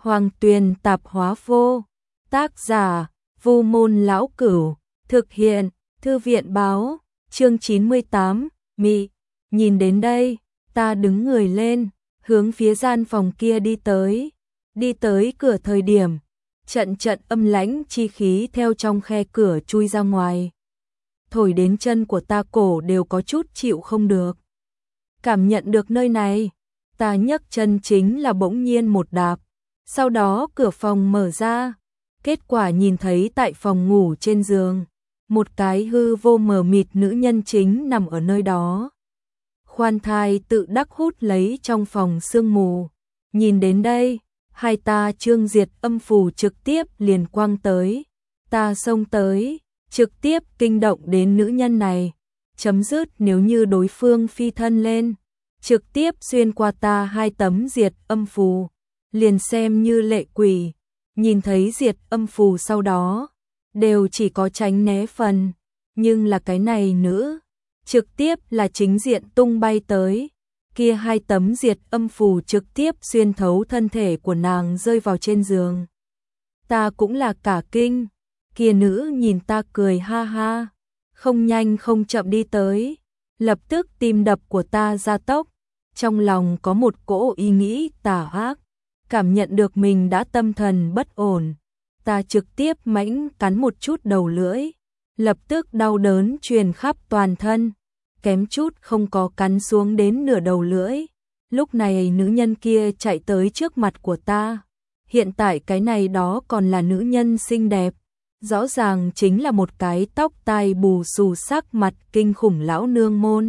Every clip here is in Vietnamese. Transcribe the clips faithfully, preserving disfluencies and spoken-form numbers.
Hoàng Tuyền tạp hóa vô. Tác giả: Vu Môn Lão Cửu. Thực hiện: Thư viện báo. Chương chín mươi tám, Mị. Nhìn đến đây, ta đứng người lên, hướng phía gian phòng kia đi tới. Đi tới cửa thời điểm, trận trận âm lãnh chi khí theo trong khe cửa chui ra ngoài. Thổi đến chân của ta cổ đều có chút chịu không được. Cảm nhận được nơi này, ta nhấc chân chính là bỗng nhiên một đạp. Sau đó cửa phòng mở ra, kết quả nhìn thấy tại phòng ngủ trên giường, một cái hư vô mờ mịt nữ nhân chính nằm ở nơi đó. Khoan thai tự đắc hút lấy trong phòng sương mù. Nhìn đến đây, hai ta trương diệt âm phù trực tiếp liền quang tới. Ta xông tới, trực tiếp kinh động đến nữ nhân này. Chấm dứt nếu như đối phương phi thân lên, trực tiếp xuyên qua ta hai tấm diệt âm phù. Liền xem như lệ quỷ, nhìn thấy diệt âm phù sau đó, đều chỉ có tránh né phần. Nhưng là cái này nữ, trực tiếp là chính diện tung bay tới. Kia hai tấm diệt âm phù trực tiếp xuyên thấu thân thể của nàng rơi vào trên giường. Ta cũng là cả kinh, kia nữ nhìn ta cười ha ha, không nhanh không chậm đi tới. Lập tức tim đập của ta gia tốc, trong lòng có một cỗ ý nghĩ tà ác. Cảm nhận được mình đã tâm thần bất ổn, ta trực tiếp mãnh cắn một chút đầu lưỡi, lập tức đau đớn truyền khắp toàn thân, kém chút không có cắn xuống đến nửa đầu lưỡi. Lúc này nữ nhân kia chạy tới trước mặt của ta, hiện tại cái này đó còn là nữ nhân xinh đẹp, rõ ràng chính là một cái tóc tai bù xù sắc mặt kinh khủng lão nương môn.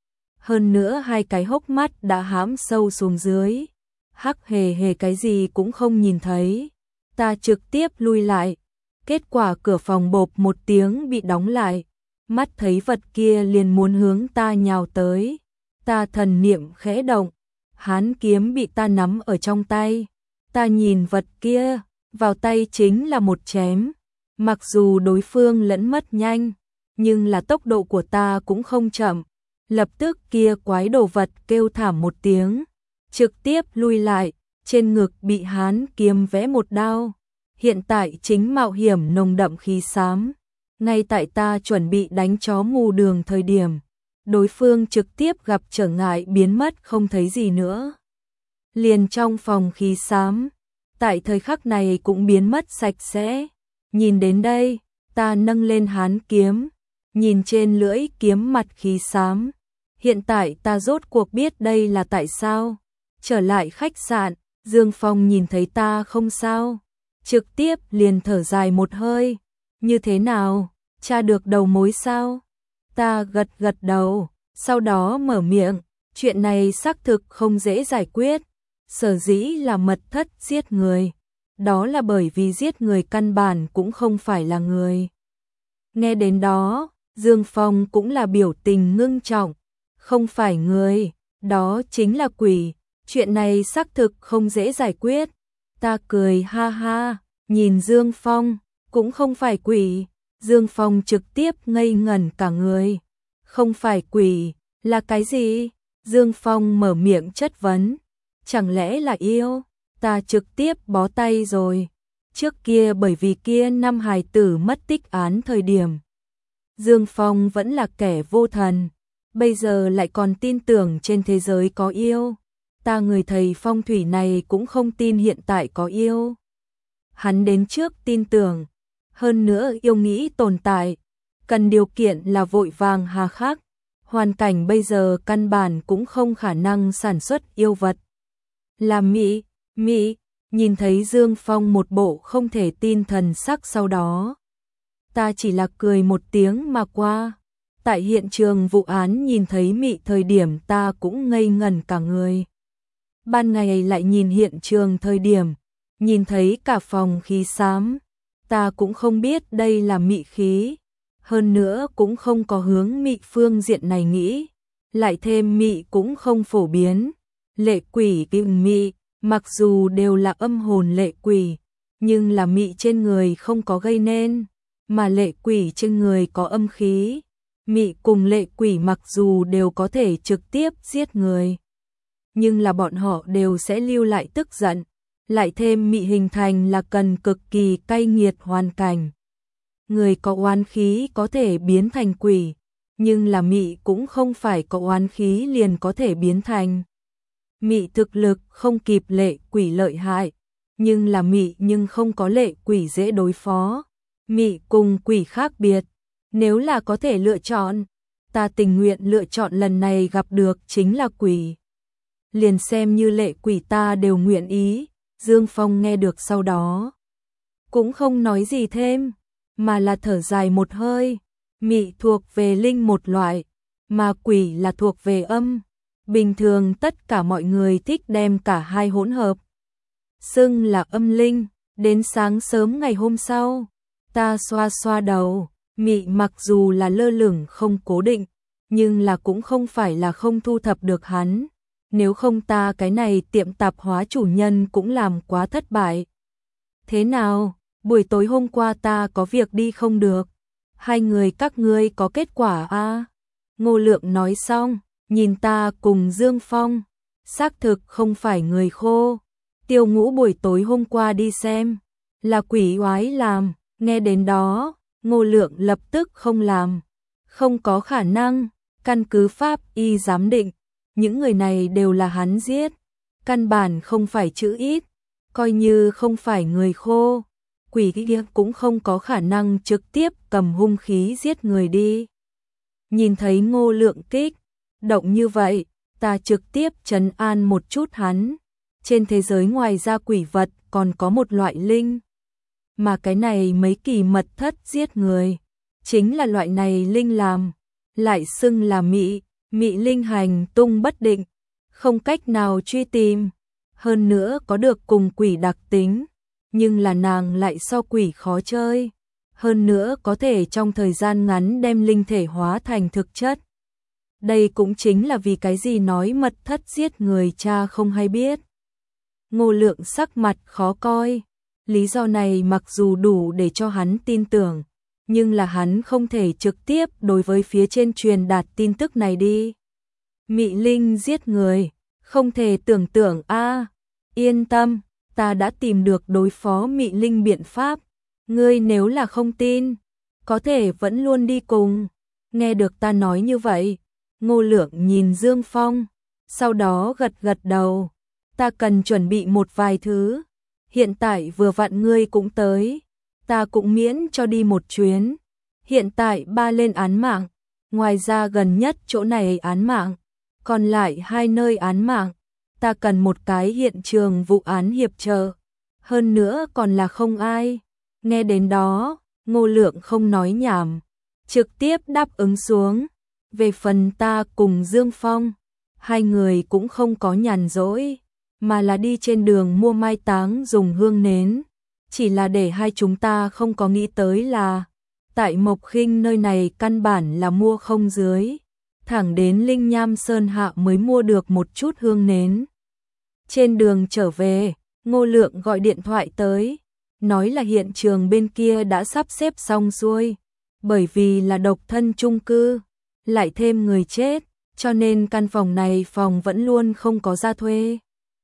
Hơn nữa hai cái hốc mắt đã hãm sâu xuống dưới, hắc hề hề cái gì cũng không nhìn thấy. Ta trực tiếp lui lại, kết quả cửa phòng bộp một tiếng bị đóng lại. Mắt thấy vật kia liền muốn hướng ta nhào tới. Ta thần niệm khẽ động, hán kiếm bị ta nắm ở trong tay. Ta nhìn vật kia, vào tay chính là một chém. Mặc dù đối phương lẫn mất nhanh, nhưng là tốc độ của ta cũng không chậm. Lập tức kia quái đồ vật kêu thảm một tiếng, trực tiếp lui lại, trên ngực bị hán kiếm vẽ một đao. Hiện tại chính mạo hiểm nồng đậm khí xám. Ngay tại ta chuẩn bị đánh chó mù đường thời điểm, đối phương trực tiếp gặp trở ngại biến mất không thấy gì nữa. Liền trong phòng khí xám, tại thời khắc này cũng biến mất sạch sẽ. Nhìn đến đây, ta nâng lên hán kiếm, nhìn trên lưỡi kiếm mặt khí xám. Hiện tại ta rốt cuộc biết đây là tại sao. Trở lại khách sạn, Dương Phong nhìn thấy ta không sao, trực tiếp liền thở dài một hơi. Như thế nào, tra được đầu mối sao? Ta gật gật đầu, sau đó mở miệng, chuyện này xác thực không dễ giải quyết. Sở dĩ là mật thất giết người, đó là bởi vì giết người căn bản cũng không phải là người. Nghe đến đó, Dương Phong cũng là biểu tình ngưng trọng, không phải người, đó chính là quỷ. Chuyện này xác thực không dễ giải quyết. Ta cười ha ha, nhìn Dương Phong, cũng không phải quỷ. Dương Phong trực tiếp ngây ngẩn cả người. Không phải quỷ, là cái gì? Dương Phong mở miệng chất vấn. Chẳng lẽ là yêu? Ta trực tiếp bó tay rồi. Trước kia bởi vì kia năm hài tử mất tích án thời điểm, Dương Phong vẫn là kẻ vô thần, bây giờ lại còn tin tưởng trên thế giới có yêu. Ta người thầy phong thủy này cũng không tin hiện tại có yêu. Hắn đến trước tin tưởng, hơn nữa yêu nghĩ tồn tại, cần điều kiện là vội vàng hà khắc. Hoàn cảnh bây giờ căn bản cũng không khả năng sản xuất yêu vật. Là Mị, Mị, nhìn thấy Dương Phong một bộ không thể tin thần sắc sau đó. Ta chỉ là cười một tiếng mà qua. Tại hiện trường vụ án nhìn thấy Mị thời điểm ta cũng ngây ngẩn cả người. Ban ngày lại nhìn hiện trường thời điểm, nhìn thấy cả phòng khí xám, ta cũng không biết đây là mị khí, hơn nữa cũng không có hướng mị phương diện này nghĩ, lại thêm mị cũng không phổ biến. Lệ quỷ cùng mị, mặc dù đều là âm hồn lệ quỷ, nhưng là mị trên người không có gây nên, mà lệ quỷ trên người có âm khí. Mị cùng lệ quỷ mặc dù đều có thể trực tiếp giết người, nhưng là bọn họ đều sẽ lưu lại tức giận, lại thêm mị hình thành là cần cực kỳ cay nghiệt hoàn cảnh. Người có oán khí có thể biến thành quỷ, nhưng là mị cũng không phải có oán khí liền có thể biến thành. Mị thực lực không kịp lệ quỷ lợi hại, nhưng là mị nhưng không có lệ quỷ dễ đối phó. Mị cùng quỷ khác biệt, nếu là có thể lựa chọn, ta tình nguyện lựa chọn lần này gặp được chính là quỷ. Liền xem như lệ quỷ ta đều nguyện ý. Dương Phong nghe được sau đó, cũng không nói gì thêm, mà là thở dài một hơi. Mị thuộc về linh một loại, mà quỷ là thuộc về âm. Bình thường tất cả mọi người thích đem cả hai hỗn hợp, xưng là âm linh. Đến sáng sớm ngày hôm sau, ta xoa xoa đầu, mị mặc dù là lơ lửng không cố định, nhưng là cũng không phải là không thu thập được hắn. Nếu không ta cái này tiệm tạp hóa chủ nhân cũng làm quá thất bại. Thế nào, buổi tối hôm qua ta có việc đi không được. Hai người các ngươi có kết quả a? Ngô Lượng nói xong, nhìn ta cùng Dương Phong, xác thực không phải người khô. Tiêu Ngũ buổi tối hôm qua đi xem, là quỷ oái làm. Nghe đến đó, Ngô Lượng lập tức không làm. Không có khả năng, căn cứ pháp y giám định, những người này đều là hắn giết, căn bản không phải chữ ít, coi như không phải người khô, quỷ kia cũng không có khả năng trực tiếp cầm hung khí giết người đi. Nhìn thấy Ngô Lượng kích động như vậy, ta trực tiếp trấn an một chút hắn. Trên thế giới ngoài ra quỷ vật còn có một loại linh, mà cái này mấy kỳ mật thất giết người, chính là loại này linh làm, lại xưng là mị. Mị linh hành tung bất định, không cách nào truy tìm, hơn nữa có được cùng quỷ đặc tính, nhưng là nàng lại so quỷ khó chơi, hơn nữa có thể trong thời gian ngắn đem linh thể hóa thành thực chất. Đây cũng chính là vì cái gì nói mật thất giết người cha không hay biết. Ngô Lượng sắc mặt khó coi, lý do này mặc dù đủ để cho hắn tin tưởng, nhưng là hắn không thể trực tiếp đối với phía trên truyền đạt tin tức này đi. Mị linh giết người, không thể tưởng tượng a. À, yên tâm, ta đã tìm được đối phó mị linh biện pháp. Ngươi nếu là không tin, có thể vẫn luôn đi cùng. Nghe được ta nói như vậy, Ngô Lượng nhìn Dương Phong, sau đó gật gật đầu. Ta cần chuẩn bị một vài thứ, hiện tại vừa vặn ngươi cũng tới, ta cũng miễn cho đi một chuyến. Hiện tại ba lên án mạng, ngoài ra gần nhất chỗ này án mạng, còn lại hai nơi án mạng, ta cần một cái hiện trường vụ án hiệp trợ, hơn nữa còn là không ai. Nghe đến đó, Ngô Lượng không nói nhảm, trực tiếp đáp ứng xuống. Về phần ta cùng Dương Phong, hai người cũng không có nhàn rỗi, mà là đi trên đường mua mai táng dùng hương nến. Chỉ là để hai chúng ta không có nghĩ tới là, tại Mộc Khinh nơi này căn bản là mua không dưới, thẳng đến Linh Nham Sơn hạ mới mua được một chút hương nến. Trên đường trở về, Ngô Lượng gọi điện thoại tới, nói là hiện trường bên kia đã sắp xếp xong xuôi, bởi vì là độc thân chung cư, lại thêm người chết, cho nên căn phòng này phòng vẫn luôn không có ra thuê.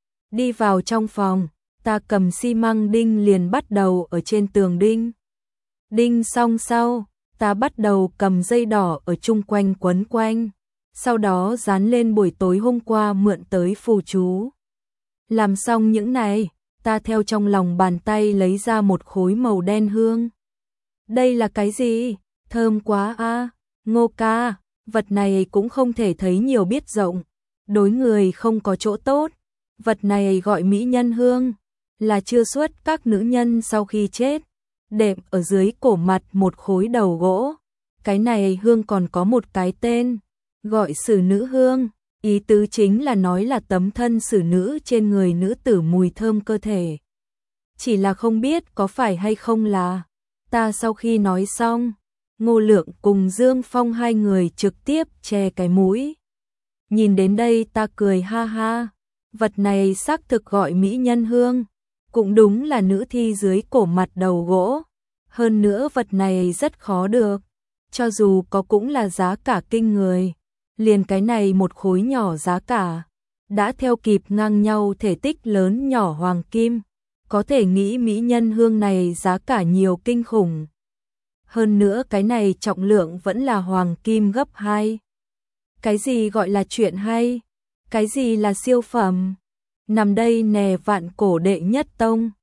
Đi vào trong phòng, ta cầm xi măng đinh liền bắt đầu ở trên tường đinh. Đinh xong sau, ta bắt đầu cầm dây đỏ ở chung quanh quấn quanh, sau đó dán lên buổi tối hôm qua mượn tới phù chú. Làm xong những này, ta theo trong lòng bàn tay lấy ra một khối màu đen hương. Đây là cái gì? Thơm quá a, à. Ngô ca, vật này cũng không thể thấy nhiều biết rộng, đối người không có chỗ tốt. Vật này gọi mỹ nhân hương, là chưa xuất các nữ nhân sau khi chết, đệm ở dưới cổ mặt một khối đầu gỗ. Cái này hương còn có một cái tên, gọi xử nữ hương, ý tứ chính là nói là tấm thân xử nữ trên người nữ tử mùi thơm cơ thể. Chỉ là không biết có phải hay không là. Ta sau khi nói xong, Ngô Lượng cùng Dương Phong hai người trực tiếp che cái mũi. Nhìn đến đây ta cười ha ha, vật này xác thực gọi mỹ nhân hương, cũng đúng là nữ thi dưới cổ mặt đầu gỗ. Hơn nữa vật này rất khó được, cho dù có cũng là giá cả kinh người. Liền cái này một khối nhỏ giá cả, đã theo kịp ngang nhau thể tích lớn nhỏ hoàng kim, có thể nghĩ mỹ nhân hương này giá cả nhiều kinh khủng. Hơn nữa cái này trọng lượng vẫn là hoàng kim gấp hai. Cái gì gọi là chuyện hay? Cái gì là siêu phẩm? Nằm đây nè vạn cổ đệ nhất tông.